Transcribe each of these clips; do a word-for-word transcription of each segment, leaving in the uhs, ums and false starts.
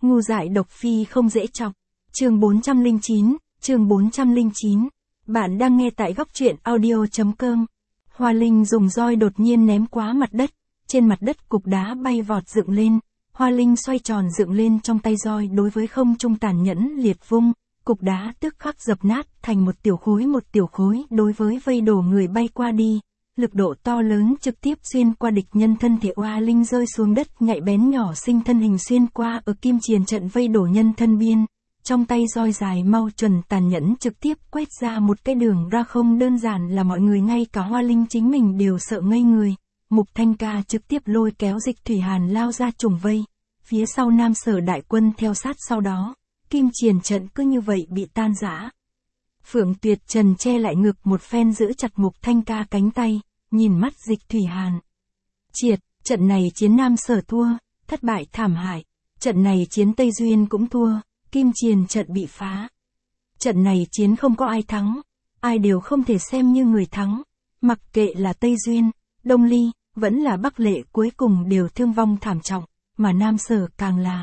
Ngu dại độc phi không dễ chọc. Chương bốn trăm lẻ chín, chương bốn trăm lẻ chín. Bạn đang nghe tại góc truyện audio chấm com. Hoa Linh dùng roi đột nhiên ném quá mặt đất, trên mặt đất cục đá bay vọt dựng lên, Hoa Linh xoay tròn dựng lên trong tay roi đối với không trung tàn nhẫn liệt vung, cục đá tức khắc dập nát thành một tiểu khối một tiểu khối đối với vây đổ người bay qua đi. Lực độ to lớn trực tiếp xuyên qua địch nhân thân thể, Hoa Linh rơi xuống đất nhạy bén nhỏ xinh thân hình xuyên qua ở kim triền trận vây đổ nhân thân biên. Trong tay roi dài mau chuẩn tàn nhẫn trực tiếp quét ra một cái đường ra, không đơn giản là mọi người ngay cả Hoa Linh chính mình đều sợ ngây người. Mục Thanh Ca trực tiếp lôi kéo Dịch Thủy Hàn lao ra trùng vây. Phía sau Nam Sở đại quân theo sát sau đó. Kim triền trận cứ như vậy bị tan rã. Phượng Tuyệt Trần che lại ngực một phen giữ chặt Mục Thanh Ca cánh tay, nhìn mắt Dịch Thủy Hàn. Triệt, trận này chiến Nam Sở thua, thất bại thảm hại. Trận này chiến Tây Duyên cũng thua, kim triền trận bị phá. Trận này chiến không có ai thắng, ai đều không thể xem như người thắng. Mặc kệ là Tây Duyên, Đông Ly, vẫn là Bắc Lệ cuối cùng đều thương vong thảm trọng, mà Nam Sở càng là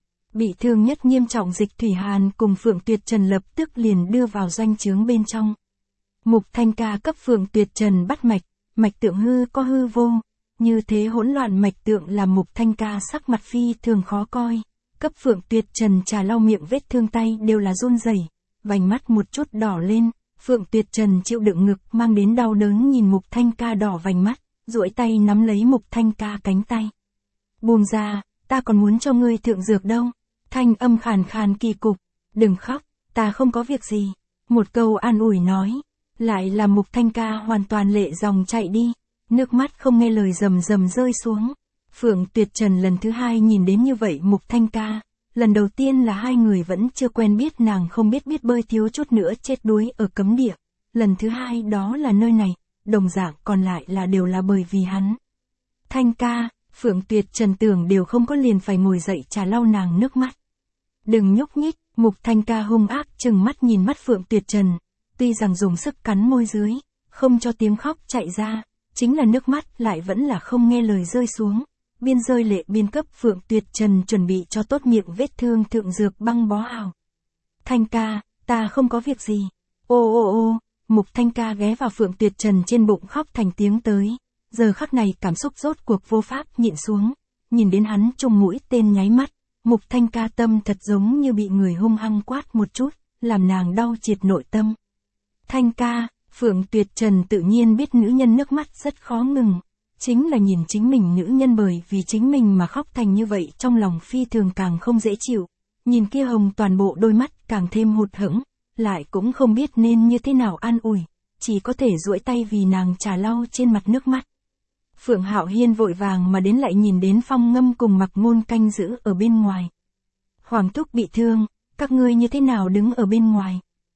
bị thương nhất nghiêm trọng. Dịch Thủy Hàn cùng Phượng Tuyệt Trần lập tức liền đưa vào doanh trướng bên trong. Mục Thanh Ca cấp Phượng Tuyệt Trần bắt mạch, mạch tượng hư có hư vô, như thế hỗn loạn mạch tượng làm Mục Thanh Ca sắc mặt phi thường khó coi. Cấp Phượng Tuyệt Trần trà lau miệng vết thương, tay đều là run rẩy, vành mắt một chút đỏ lên. Phượng Tuyệt Trần chịu đựng ngực mang đến đau đớn nhìn Mục Thanh Ca đỏ vành mắt, duỗi tay nắm lấy Mục Thanh Ca cánh tay. Buông ra, ta còn muốn cho ngươi thượng dược đâu. Thanh âm khàn khàn kỳ cục, đừng khóc, ta không có việc gì. Một câu an ủi nói, lại làm Mục Thanh Ca hoàn toàn lệ dòng chạy đi, nước mắt không nghe lời rầm rầm rơi xuống. Phượng Tuyệt Trần lần thứ hai nhìn đến như vậy Mục Thanh Ca, lần đầu tiên là hai người vẫn chưa quen biết, nàng không biết biết bơi thiếu chút nữa chết đuối ở cấm địa. Lần thứ hai đó là nơi này, đồng dạng còn lại là đều là bởi vì hắn. Thanh Ca, Phượng Tuyệt Trần tưởng đều không có liền phải ngồi dậy trà lau nàng nước mắt. Đừng nhúc nhích, Mục Thanh Ca hung ác trừng mắt nhìn mắt Phượng Tuyệt Trần, tuy rằng dùng sức cắn môi dưới, không cho tiếng khóc chạy ra, chính là nước mắt lại vẫn là không nghe lời rơi xuống. Biên rơi lệ biên cấp Phượng Tuyệt Trần chuẩn bị cho tốt miệng vết thương thượng dược băng bó ảo. Thanh Ca, ta không có việc gì. Ô ô ô, Mục Thanh Ca ghé vào Phượng Tuyệt Trần trên bụng khóc thành tiếng tới. Giờ khắc này cảm xúc rốt cuộc vô pháp nhịn xuống, nhìn đến hắn trùng mũi tên nháy mắt, Mục Thanh Ca tâm thật giống như bị người hung hăng quát một chút, làm nàng đau triệt nội tâm. Thanh Ca, Phượng Tuyệt Trần tự nhiên biết nữ nhân nước mắt rất khó ngừng. Chính là nhìn chính mình nữ nhân bởi vì chính mình mà khóc thành như vậy, trong lòng phi thường càng không dễ chịu. Nhìn kia hồng toàn bộ đôi mắt càng thêm hụt hẫng, lại cũng không biết nên như thế nào an ủi, chỉ có thể duỗi tay vì nàng trà lau trên mặt nước mắt. Phượng Hạo Hiên vội vàng mà đến lại nhìn đến Phong Ngâm cùng Mặc Ngôn canh giữ ở bên ngoài. Hoàng thúc bị thương, các ngươi như thế nào đứng ở bên ngoài?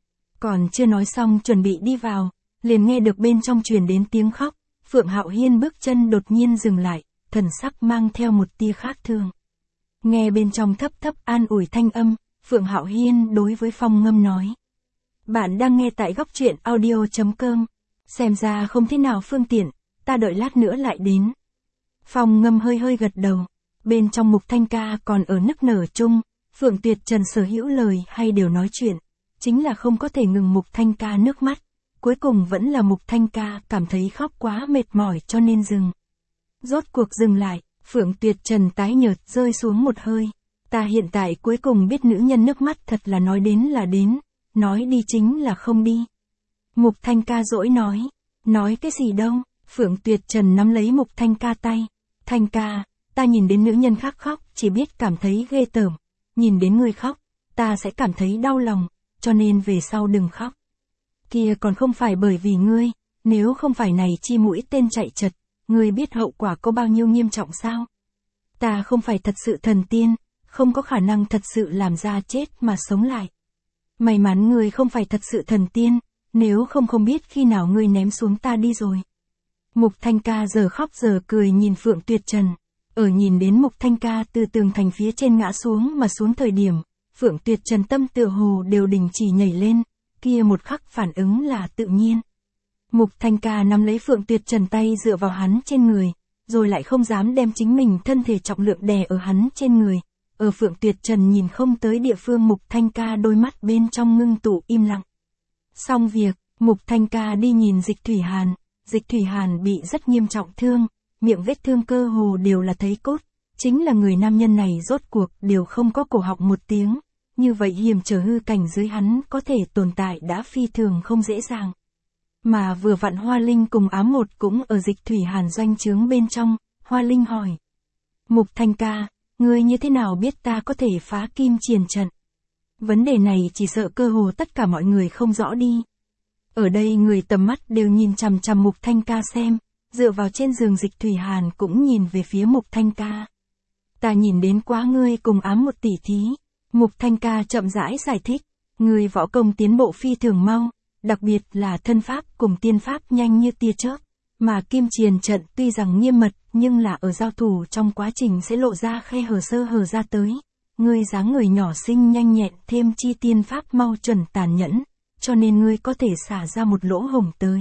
Còn chưa nói xong chuẩn bị đi vào, liền nghe được bên trong truyền đến tiếng khóc. Phượng Hạo Hiên bước chân đột nhiên dừng lại, thần sắc mang theo một tia khác thường. Nghe bên trong thấp thấp an ủi thanh âm, Phượng Hạo Hiên đối với Phong Ngâm nói. Bạn đang nghe tại góc truyện audio chấm com. Xem ra không thế nào phương tiện, ta đợi lát nữa lại đến. Phong Ngâm hơi hơi gật đầu. Bên trong Mục Thanh Ca còn ở nức nở chung, Phượng Tuyệt Trần sở hữu lời hay đều nói chuyện, chính là không có thể ngừng Mục Thanh Ca nước mắt. Cuối cùng vẫn là Mục Thanh Ca cảm thấy khóc quá mệt mỏi cho nên dừng. Rốt cuộc dừng lại, Phượng Tuyệt Trần tái nhợt rơi xuống một hơi. Ta hiện tại cuối cùng biết nữ nhân nước mắt thật là nói đến là đến, nói đi chính là không đi. Mục Thanh Ca dỗi nói, nói cái gì đâu? Phượng Tuyệt Trần nắm lấy Mục Thanh Ca tay. Thanh Ca, ta nhìn đến nữ nhân khác khóc chỉ biết cảm thấy ghê tởm, nhìn đến người khóc, ta sẽ cảm thấy đau lòng, cho nên về sau đừng khóc. Kia còn không phải bởi vì ngươi, nếu không phải này chi mũi tên chạy chật, ngươi biết hậu quả có bao nhiêu nghiêm trọng sao? Ta không phải thật sự thần tiên, không có khả năng thật sự làm ra chết mà sống lại. May mắn ngươi không phải thật sự thần tiên, nếu không không biết khi nào ngươi ném xuống ta đi rồi. Mục Thanh Ca giờ khóc giờ cười nhìn Phượng Tuyệt Trần, ở nhìn đến Mục Thanh Ca từ tường thành phía trên ngã xuống mà xuống thời điểm, Phượng Tuyệt Trần tâm tựa hồ đều đình chỉ nhảy lên. Kia một khắc phản ứng là tự nhiên. Mục Thanh Ca nắm lấy Phượng Tuyệt Trần tay dựa vào hắn trên người, rồi lại không dám đem chính mình thân thể trọng lượng đè ở hắn trên người, ở Phượng Tuyệt Trần nhìn không tới địa phương Mục Thanh Ca đôi mắt bên trong ngưng tụ im lặng. Xong việc, Mục Thanh Ca đi nhìn Dịch Thủy Hàn, Dịch Thủy Hàn bị rất nghiêm trọng thương, miệng vết thương cơ hồ đều là thấy cốt, chính là người nam nhân này rốt cuộc đều không có cổ họng một tiếng, như vậy hiểm trở hư cảnh dưới hắn có thể tồn tại đã phi thường không dễ dàng. Mà vừa vặn Hoa Linh cùng Ám Một cũng ở Dịch Thủy Hàn doanh trướng bên trong, Hoa Linh hỏi. Mục Thanh Ca, ngươi như thế nào biết ta có thể phá kim triền trận? Vấn đề này chỉ sợ cơ hồ tất cả mọi người không rõ đi. Ở đây người tầm mắt đều nhìn chằm chằm Mục Thanh Ca xem, dựa vào trên giường Dịch Thủy Hàn cũng nhìn về phía Mục Thanh Ca. Ta nhìn đến quá ngươi cùng Ám Một tỷ thí. Mục Thanh Ca chậm rãi giải thích, người võ công tiến bộ phi thường mau, đặc biệt là thân pháp cùng tiên pháp nhanh như tia chớp, mà kim triền trận tuy rằng nghiêm mật nhưng là ở giao thủ trong quá trình sẽ lộ ra khe hở sơ hở ra tới. Ngươi dáng người nhỏ xinh nhanh nhẹn thêm chi tiên pháp mau chuẩn tàn nhẫn, cho nên ngươi có thể xả ra một lỗ hổng tới.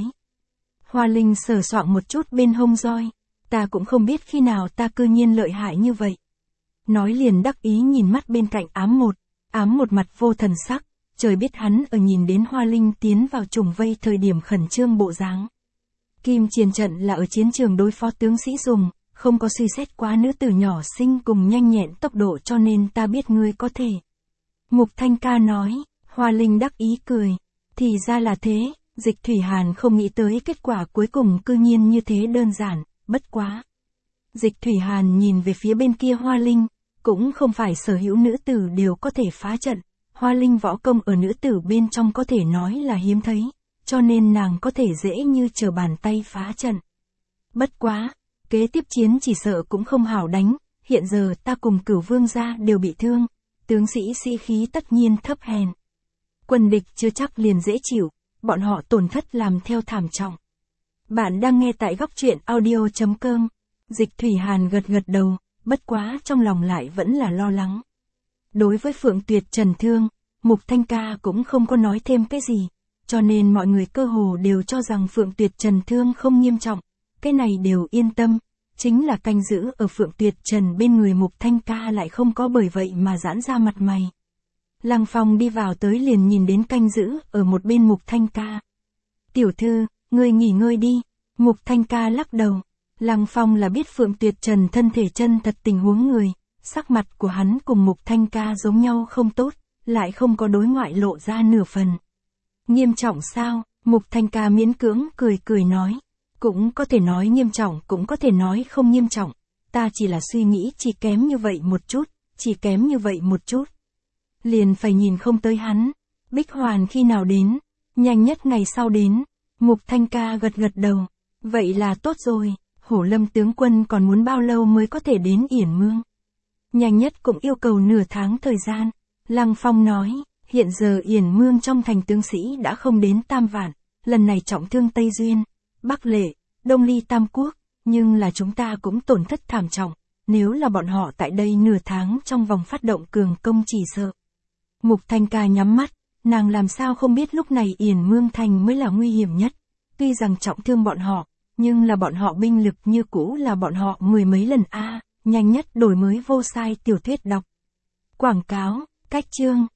Hoa Linh sờ soạng một chút bên hông roi, ta cũng không biết khi nào ta cư nhiên lợi hại như vậy. Nói liền đắc ý nhìn mắt bên cạnh Ám Một, Ám Một mặt vô thần sắc, trời biết hắn ở nhìn đến Hoa Linh tiến vào trùng vây thời điểm khẩn trương bộ dáng. Kim triền trận là ở chiến trường đối phó tướng sĩ dùng, không có suy xét quá nữ tử nhỏ xinh cùng nhanh nhẹn tốc độ cho nên ta biết ngươi có thể. Mục Thanh Ca nói, Hoa Linh đắc ý cười, thì ra là thế, Dịch Thủy Hàn không nghĩ tới kết quả cuối cùng cư nhiên như thế đơn giản, bất quá. Dịch Thủy Hàn nhìn về phía bên kia Hoa Linh, cũng không phải sở hữu nữ tử đều có thể phá trận, Hoa Linh võ công ở nữ tử bên trong có thể nói là hiếm thấy, cho nên nàng có thể dễ như trở bàn tay phá trận. Bất quá, kế tiếp chiến chỉ sợ cũng không hảo đánh, hiện giờ ta cùng Cửu Vương gia đều bị thương, tướng sĩ sĩ khí tất nhiên thấp hèn. Quân địch chưa chắc liền dễ chịu, bọn họ tổn thất làm theo thảm trọng. Bạn đang nghe tại góc truyện audio chấm com. Dịch Thủy Hàn gật gật đầu, bất quá trong lòng lại vẫn là lo lắng. Đối với Phượng Tuyệt Trần thương, Mục Thanh Ca cũng không có nói thêm cái gì, cho nên mọi người cơ hồ đều cho rằng Phượng Tuyệt Trần thương không nghiêm trọng, cái này đều yên tâm, chính là canh giữ ở Phượng Tuyệt Trần bên người Mục Thanh Ca lại không có bởi vậy mà giãn ra mặt mày. Lăng Phong đi vào tới liền nhìn đến canh giữ ở một bên Mục Thanh Ca. Tiểu thư, ngươi nghỉ ngơi đi, Mục Thanh Ca lắc đầu. Lăng Phong là biết Phượng Tuyệt Trần thân thể chân thật tình huống người, sắc mặt của hắn cùng Mục Thanh Ca giống nhau không tốt, lại không có đối ngoại lộ ra nửa phần. Nghiêm trọng sao? Mục Thanh Ca miễn cưỡng cười cười nói. Cũng có thể nói nghiêm trọng cũng có thể nói không nghiêm trọng, ta chỉ là suy nghĩ chỉ kém như vậy một chút, chỉ kém như vậy một chút. Liền phải nhìn không tới hắn, Bích Hoàn khi nào đến, nhanh nhất ngày sau đến, Mục Thanh Ca gật gật đầu, vậy là tốt rồi. Hổ Lâm tướng quân còn muốn bao lâu mới có thể đến Yển Mương? Nhanh nhất cũng yêu cầu nửa tháng thời gian. Lăng Phong nói, hiện giờ Yển Mương trong thành tướng sĩ đã không đến tam vạn, lần này trọng thương Tây Duyên, Bắc Lệ, Đông Ly Tam Quốc, nhưng là chúng ta cũng tổn thất thảm trọng, nếu là bọn họ tại đây nửa tháng trong vòng phát động cường công chỉ sợ. Mục Thanh Ca nhắm mắt, nàng làm sao không biết lúc này Yển Mương thành mới là nguy hiểm nhất, tuy rằng trọng thương bọn họ, nhưng là bọn họ binh lực như cũ là bọn họ mười mấy lần a, à, nhanh nhất đổi mới vô sai tiểu thuyết đọc. Quảng cáo, cách chương.